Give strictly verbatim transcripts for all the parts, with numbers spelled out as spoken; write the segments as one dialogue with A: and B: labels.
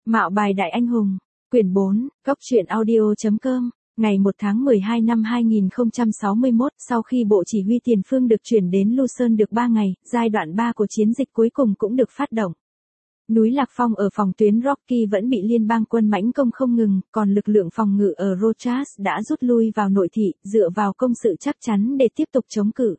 A: Mạo bài đại anh hùng, quyển bốn, góc truyện audio.com, ngày một tháng mười hai năm hai nghìn không trăm sáu mươi mốt, sau khi bộ chỉ huy tiền phương được chuyển đến Lucerne được ba ngày, giai đoạn ba của chiến dịch cuối cùng cũng được phát động. Núi Lạc Phong ở phòng tuyến Rocky vẫn bị liên bang quân mãnh công không ngừng, còn lực lượng phòng ngự ở Rochas đã rút lui vào nội thị, dựa vào công sự chắc chắn để tiếp tục chống cự.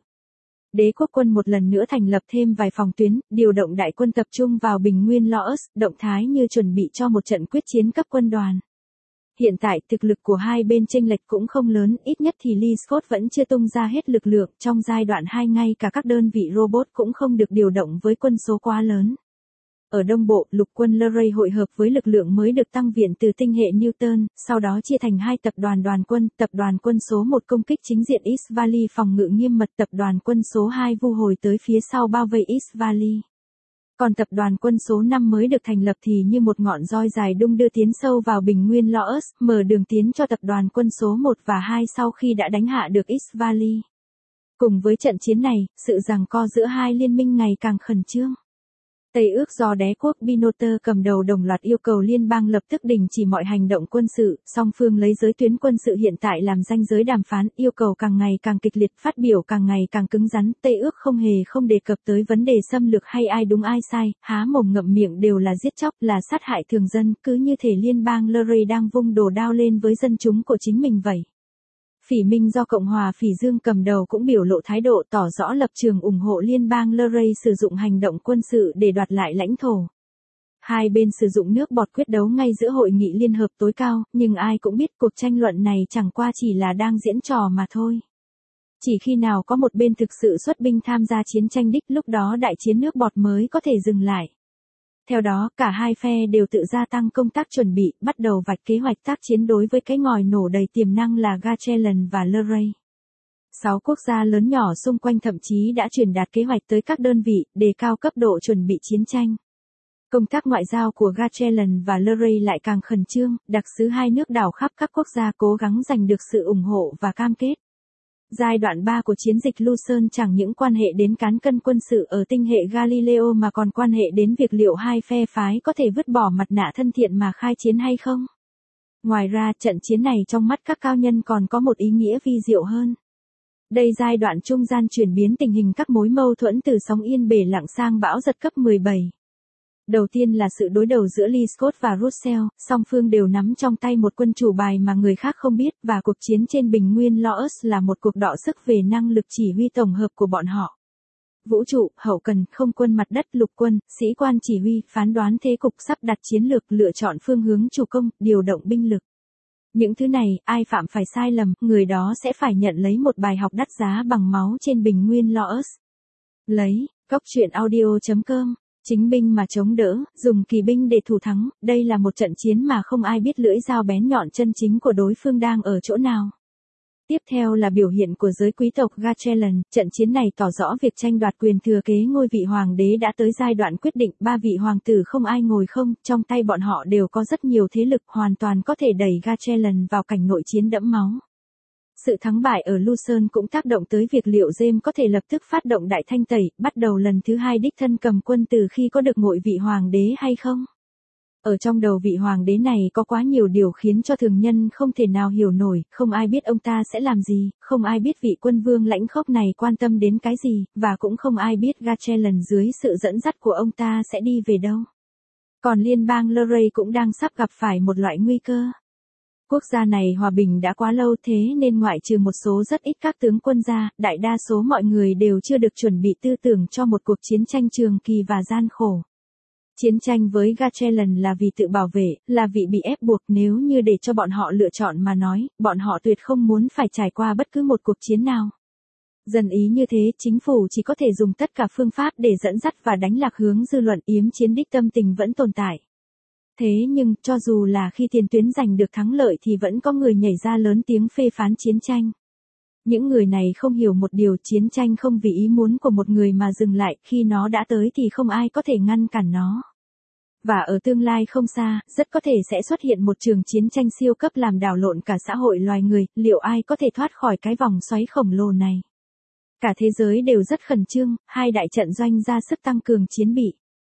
A: Đế quốc quân một lần nữa thành lập thêm vài phòng tuyến, điều động đại quân tập trung vào bình nguyên Loos, động thái như chuẩn bị cho một trận quyết chiến cấp quân đoàn. Hiện tại thực lực của hai bên chênh lệch cũng không lớn, ít nhất thì Lee Scott vẫn chưa tung ra hết lực lượng, trong giai đoạn hai ngay cả các đơn vị robot cũng không được điều động với quân số quá lớn. Ở Đông Bộ, lục quân Luray hội hợp với lực lượng mới được tăng viện từ tinh hệ Newton, sau đó chia thành hai tập đoàn đoàn quân, tập đoàn quân số một công kích chính diện East Valley phòng ngự nghiêm mật, tập đoàn quân số hai vu hồi tới phía sau bao vây East Valley. Còn tập đoàn quân số năm mới được thành lập thì như một ngọn roi dài đung đưa tiến sâu vào bình nguyên Loos, mở đường tiến cho tập đoàn quân số một và hai sau khi đã đánh hạ được East Valley. Cùng với trận chiến này, sự giằng co giữa hai liên minh ngày càng khẩn trương. Tây ước do đế quốc Binoter cầm đầu đồng loạt yêu cầu liên bang lập tức đình chỉ mọi hành động quân sự, song phương lấy giới tuyến quân sự hiện tại làm ranh giới đàm phán, yêu cầu càng ngày càng kịch liệt, phát biểu càng ngày càng cứng rắn. Tây ước không hề không đề cập tới vấn đề xâm lược hay ai đúng ai sai, há mồm ngậm miệng đều là giết chóc, là sát hại thường dân, cứ như thể liên bang Luray đang vung đồ đao lên với dân chúng của chính mình vậy. Phỉ Minh do Cộng hòa Phỉ Dương cầm đầu cũng biểu lộ thái độ tỏ rõ lập trường ủng hộ liên bang Luray sử dụng hành động quân sự để đoạt lại lãnh thổ. Hai bên sử dụng nước bọt quyết đấu ngay giữa hội nghị liên hợp tối cao, nhưng ai cũng biết cuộc tranh luận này chẳng qua chỉ là đang diễn trò mà thôi. Chỉ khi nào có một bên thực sự xuất binh tham gia chiến tranh đích, lúc đó đại chiến nước bọt mới có thể dừng lại. Theo đó, cả hai phe đều tự gia tăng công tác chuẩn bị, bắt đầu vạch kế hoạch tác chiến đối với cái ngòi nổ đầy tiềm năng là Gachelan và Luray. Sáu quốc gia lớn nhỏ xung quanh thậm chí đã truyền đạt kế hoạch tới các đơn vị, đề cao cấp độ chuẩn bị chiến tranh. Công tác ngoại giao của Gachelan và Luray lại càng khẩn trương, đặc sứ hai nước đảo khắp các quốc gia cố gắng giành được sự ủng hộ và cam kết. Giai đoạn ba của chiến dịch Lucerne chẳng những quan hệ đến cán cân quân sự ở tinh hệ Galileo mà còn quan hệ đến việc liệu hai phe phái có thể vứt bỏ mặt nạ thân thiện mà khai chiến hay không. Ngoài ra, trận chiến này trong mắt các cao nhân còn có một ý nghĩa vi diệu hơn. Đây giai đoạn trung gian chuyển biến tình hình các mối mâu thuẫn từ sóng yên bể lặng sang bão giật cấp mười bảy. Đầu tiên là sự đối đầu giữa Lee Scott và Russell, song phương đều nắm trong tay một quân chủ bài mà người khác không biết, và cuộc chiến trên bình nguyên Loos là một cuộc đọ sức về năng lực chỉ huy tổng hợp của bọn họ. Vũ trụ, hậu cần, không quân mặt đất, lục quân, sĩ quan chỉ huy, phán đoán thế cục, sắp đặt chiến lược, lựa chọn phương hướng chủ công, điều động binh lực. Những thứ này, ai phạm phải sai lầm, người đó sẽ phải nhận lấy một bài học đắt giá bằng máu trên bình nguyên Loos. Lấy, góc truyện audio.com. Chính binh mà chống đỡ, dùng kỳ binh để thủ thắng, đây là một trận chiến mà không ai biết lưỡi dao bén nhọn chân chính của đối phương đang ở chỗ nào. Tiếp theo là biểu hiện của giới quý tộc Gachelan, trận chiến này tỏ rõ việc tranh đoạt quyền thừa kế ngôi vị hoàng đế đã tới giai đoạn quyết định, ba vị hoàng tử không ai ngồi không, trong tay bọn họ đều có rất nhiều thế lực hoàn toàn có thể đẩy Gachelan vào cảnh nội chiến đẫm máu. Sự thắng bại ở Lucerne cũng tác động tới việc liệu James có thể lập tức phát động đại thanh tẩy, bắt đầu lần thứ hai đích thân cầm quân từ khi có được ngôi vị hoàng đế hay không. Ở trong đầu vị hoàng đế này có quá nhiều điều khiến cho thường nhân không thể nào hiểu nổi, không ai biết ông ta sẽ làm gì, không ai biết vị quân vương lãnh khốc này quan tâm đến cái gì, và cũng không ai biết Gachelan dưới sự dẫn dắt của ông ta sẽ đi về đâu. Còn liên bang Luray cũng đang sắp gặp phải một loại nguy cơ. Quốc gia này hòa bình đã quá lâu thế nên ngoại trừ một số rất ít các tướng quân ra, đại đa số mọi người đều chưa được chuẩn bị tư tưởng cho một cuộc chiến tranh trường kỳ và gian khổ. Chiến tranh với Gachelan là vì tự bảo vệ, là vì bị ép buộc, nếu như để cho bọn họ lựa chọn mà nói, bọn họ tuyệt không muốn phải trải qua bất cứ một cuộc chiến nào. Dần ý như thế, chính phủ chỉ có thể dùng tất cả phương pháp để dẫn dắt và đánh lạc hướng dư luận, yếm chiến đích tâm tình vẫn tồn tại. Thế nhưng, cho dù là khi tiền tuyến giành được thắng lợi thì vẫn có người nhảy ra lớn tiếng phê phán chiến tranh. Những người này không hiểu một điều, chiến tranh không vì ý muốn của một người mà dừng lại, khi nó đã tới thì không ai có thể ngăn cản nó. Và ở tương lai không xa, rất có thể sẽ xuất hiện một trường chiến tranh siêu cấp làm đảo lộn cả xã hội loài người, liệu ai có thể thoát khỏi cái vòng xoáy khổng lồ này? Cả thế giới đều rất khẩn trương, hai đại trận doanh ra sức tăng cường chiến bị.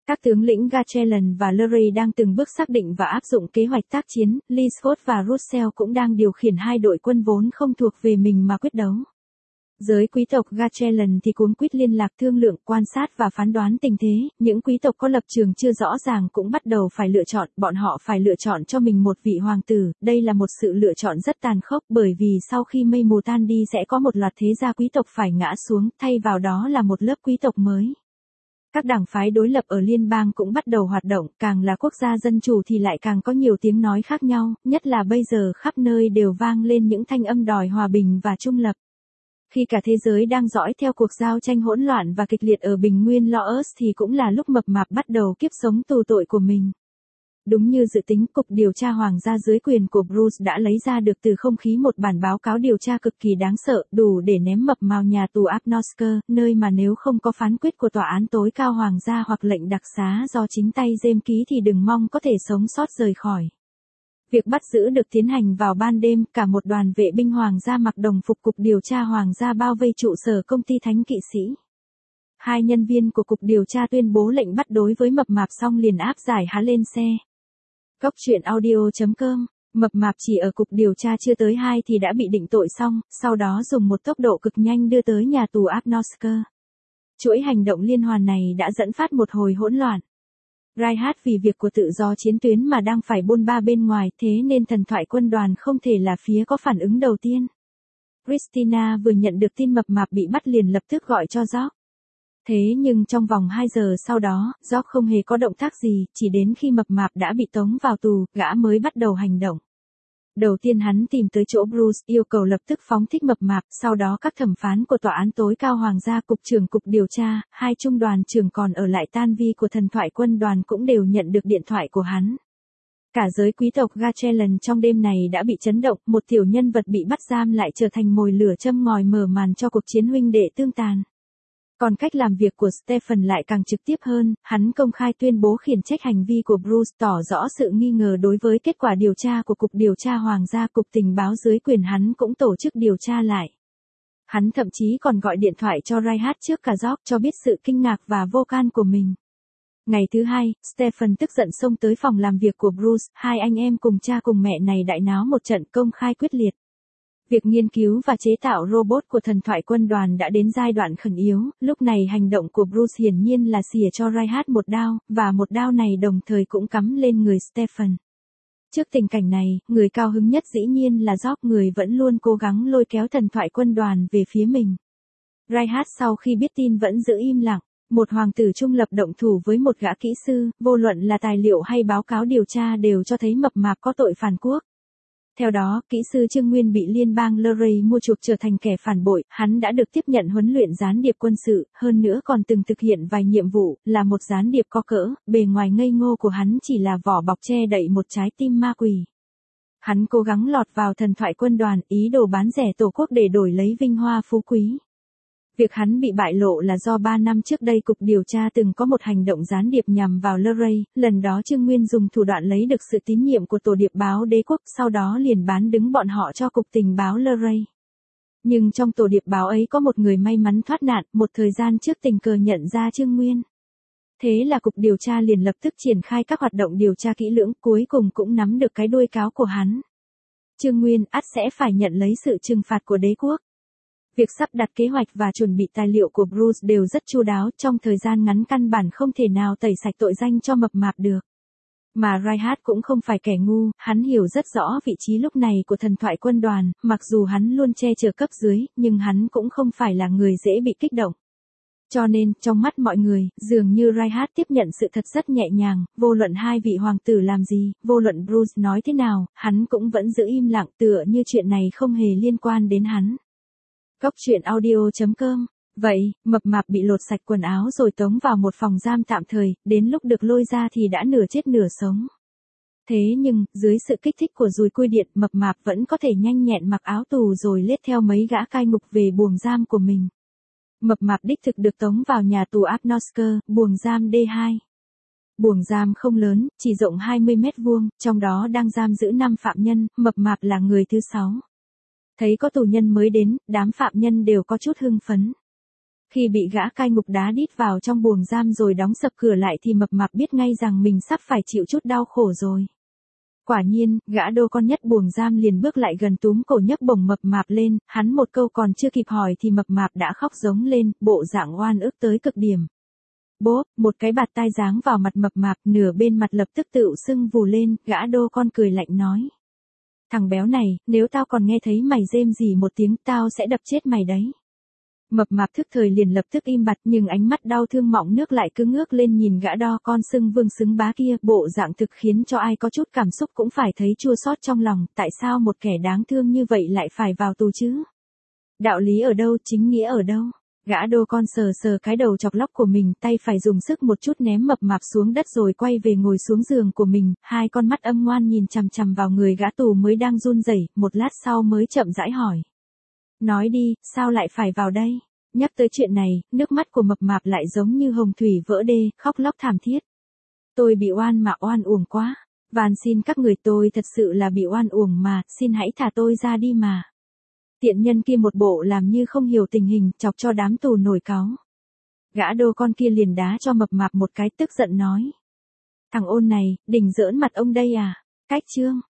A: Các tướng lĩnh Gatchellan và Lurie đang từng bước xác định và áp dụng kế hoạch tác chiến, Lee Scott và Russell cũng đang điều khiển hai đội quân vốn không thuộc về mình mà quyết đấu. Giới quý tộc Gatchellan thì cuống quýt liên lạc thương lượng, quan sát và phán đoán tình thế, những quý tộc có lập trường chưa rõ ràng cũng bắt đầu phải lựa chọn, bọn họ phải lựa chọn cho mình một vị hoàng tử, đây là một sự lựa chọn rất tàn khốc bởi vì sau khi mây mù tan đi sẽ có một loạt thế gia quý tộc phải ngã xuống, thay vào đó là một lớp quý tộc mới. Các đảng phái đối lập ở liên bang cũng bắt đầu hoạt động, càng là quốc gia dân chủ thì lại càng có nhiều tiếng nói khác nhau, nhất là bây giờ khắp nơi đều vang lên những thanh âm đòi hòa bình và trung lập. Khi cả thế giới đang dõi theo cuộc giao tranh hỗn loạn và kịch liệt ở bình nguyên Laos thì cũng là lúc mập mạp bắt đầu kiếp sống tù tội của mình. Đúng như dự tính, Cục Điều tra Hoàng gia dưới quyền của Bruce đã lấy ra được từ không khí một bản báo cáo điều tra cực kỳ đáng sợ, đủ để ném mập mào nhà tù Abnosker, nơi mà nếu không có phán quyết của tòa án tối cao Hoàng gia hoặc lệnh đặc xá do chính tay James ký thì đừng mong có thể sống sót rời khỏi. Việc bắt giữ được tiến hành vào ban đêm, cả một đoàn vệ binh Hoàng gia mặc đồng phục Cục Điều tra Hoàng gia bao vây trụ sở công ty Thánh Kỵ Sĩ. Hai nhân viên của Cục Điều tra tuyên bố lệnh bắt đối với mập mạp xong liền áp giải hắn lên xe. Cốc truyện audio chấm com, mập mạp chỉ ở Cục Điều tra chưa tới hai thì đã bị định tội xong, sau đó dùng một tốc độ cực nhanh đưa tới nhà tù Abnosker. Chuỗi hành động liên hoàn này đã dẫn phát một hồi hỗn loạn. Reinhardt vì việc của tự do chiến tuyến mà đang phải bôn ba bên ngoài, thế nên thần thoại quân đoàn không thể là phía có phản ứng đầu tiên. Christina vừa nhận được tin mập mạp bị bắt liền lập tức gọi cho George. Thế nhưng trong vòng hai giờ sau đó, George không hề có động tác gì, chỉ đến khi mập mạp đã bị tống vào tù, gã mới bắt đầu hành động. Đầu tiên hắn tìm tới chỗ Bruce, yêu cầu lập tức phóng thích mập mạp, sau đó các thẩm phán của tòa án tối cao Hoàng gia, cục trưởng cục điều tra, hai trung đoàn trưởng còn ở lại tan vi của thần thoại quân đoàn cũng đều nhận được điện thoại của hắn. Cả giới quý tộc Gatchellan trong đêm này đã bị chấn động, một tiểu nhân vật bị bắt giam lại trở thành mồi lửa châm ngòi mở màn cho cuộc chiến huynh đệ tương tàn. Còn cách làm việc của Stephen lại càng trực tiếp hơn, hắn công khai tuyên bố khiển trách hành vi của Bruce, tỏ rõ sự nghi ngờ đối với kết quả điều tra của Cục Điều tra Hoàng gia, Cục Tình báo dưới quyền hắn cũng tổ chức điều tra lại. Hắn thậm chí còn gọi điện thoại cho Reinhardt trước cả George cho biết sự kinh ngạc và vô can của mình. Ngày thứ hai, Stephen tức giận xông tới phòng làm việc của Bruce, hai anh em cùng cha cùng mẹ này đại náo một trận công khai quyết liệt. Việc nghiên cứu và chế tạo robot của thần thoại quân đoàn đã đến giai đoạn khẩn yếu, lúc này hành động của Bruce hiển nhiên là xỉa cho Reinhardt một đao, và một đao này đồng thời cũng cắm lên người Stephen. Trước tình cảnh này, người cao hứng nhất dĩ nhiên là George, người vẫn luôn cố gắng lôi kéo thần thoại quân đoàn về phía mình. Reinhardt sau khi biết tin vẫn giữ im lặng. Một hoàng tử trung lập động thủ với một gã kỹ sư, vô luận là tài liệu hay báo cáo điều tra đều cho thấy mập mạp có tội phản quốc. Theo đó, kỹ sư Trương Nguyên bị liên bang Lurie mua chuộc trở thành kẻ phản bội, hắn đã được tiếp nhận huấn luyện gián điệp quân sự, hơn nữa còn từng thực hiện vài nhiệm vụ, là một gián điệp có cỡ, bề ngoài ngây ngô của hắn chỉ là vỏ bọc che đậy một trái tim ma quỷ. Hắn cố gắng lọt vào thần thoại quân đoàn, ý đồ bán rẻ tổ quốc để đổi lấy vinh hoa phú quý. Việc hắn bị bại lộ là do ba năm trước đây Cục Điều tra từng có một hành động gián điệp nhằm vào Lurie, lần đó Trương Nguyên dùng thủ đoạn lấy được sự tín nhiệm của tổ điệp báo đế quốc, sau đó liền bán đứng bọn họ cho Cục Tình báo Lurie. Nhưng trong tổ điệp báo ấy có một người may mắn thoát nạn, một thời gian trước tình cờ nhận ra Trương Nguyên. Thế là Cục Điều tra liền lập tức triển khai các hoạt động điều tra kỹ lưỡng, cuối cùng cũng nắm được cái đuôi cáo của hắn. Trương Nguyên ắt sẽ phải nhận lấy sự trừng phạt của đế quốc. Việc sắp đặt kế hoạch và chuẩn bị tài liệu của Bruce đều rất chu đáo, trong thời gian ngắn căn bản không thể nào tẩy sạch tội danh cho mập mạp được. Mà Reinhardt cũng không phải kẻ ngu, hắn hiểu rất rõ vị trí lúc này của thần thoại quân đoàn, mặc dù hắn luôn che chở cấp dưới, nhưng hắn cũng không phải là người dễ bị kích động. Cho nên, trong mắt mọi người, dường như Reinhardt tiếp nhận sự thật rất nhẹ nhàng, vô luận hai vị hoàng tử làm gì, vô luận Bruce nói thế nào, hắn cũng vẫn giữ im lặng, tựa như chuyện này không hề liên quan đến hắn. Cốc truyện audio chấm com. Vậy, mập mạp bị lột sạch quần áo rồi tống vào một phòng giam tạm thời, đến lúc được lôi ra thì đã nửa chết nửa sống. Thế nhưng, dưới sự kích thích của dùi cui điện, mập mạp vẫn có thể nhanh nhẹn mặc áo tù rồi lết theo mấy gã cai ngục về buồng giam của mình. Mập mạp đích thực được tống vào nhà tù Abnosker, buồng giam D hai. Buồng giam không lớn, chỉ rộng hai mươi mét vuông, trong đó đang giam giữ năm phạm nhân, mập mạp là người thứ sáu. Thấy có tù nhân mới đến, đám phạm nhân đều có chút hưng phấn. Khi bị gã cai ngục đá đít vào trong buồng giam rồi đóng sập cửa lại thì mập mạp biết ngay rằng mình sắp phải chịu chút đau khổ rồi. Quả nhiên, gã đô con nhất buồng giam liền bước lại gần túm cổ nhấc bổng mập mạp lên, hắn một câu còn chưa kịp hỏi thì mập mạp đã khóc giống lên, bộ dạng oan ức tới cực điểm. Bốp, một cái bạt tai giáng vào mặt mập mạp, nửa bên mặt lập tức tựu sưng vù lên, gã đô con cười lạnh nói. Thằng béo này, nếu tao còn nghe thấy mày rên gì một tiếng tao sẽ đập chết mày đấy. Mập mạp thức thời liền lập tức im bặt nhưng ánh mắt đau thương mọng nước lại cứ ngước lên nhìn gã đo con sưng vương xứng bá kia, bộ dạng thực khiến cho ai có chút cảm xúc cũng phải thấy chua xót trong lòng, tại sao một kẻ đáng thương như vậy lại phải vào tù chứ? Đạo lý ở đâu, chính nghĩa ở đâu? Gã đô con sờ sờ cái đầu chọc lóc của mình, tay phải dùng sức một chút ném mập mạp xuống đất rồi quay về ngồi xuống giường của mình, hai con mắt âm ngoan nhìn chằm chằm vào người gã tù mới đang run rẩy, một lát sau mới chậm rãi hỏi. Nói đi, sao lại phải vào đây? Nhắc tới chuyện này, nước mắt của mập mạp lại giống như hồng thủy vỡ đê, khóc lóc thảm thiết. Tôi bị oan mà oan uổng quá. Van xin các người tôi thật sự là bị oan uổng mà, xin hãy thả tôi ra đi mà. Tiện nhân kia một bộ làm như không hiểu tình hình, chọc cho đám tù nổi cáu. Gã đô con kia liền đá cho mập mạp một cái tức giận nói. Thằng ôn này, đỉnh giỡn mặt ông đây à? Cách chương.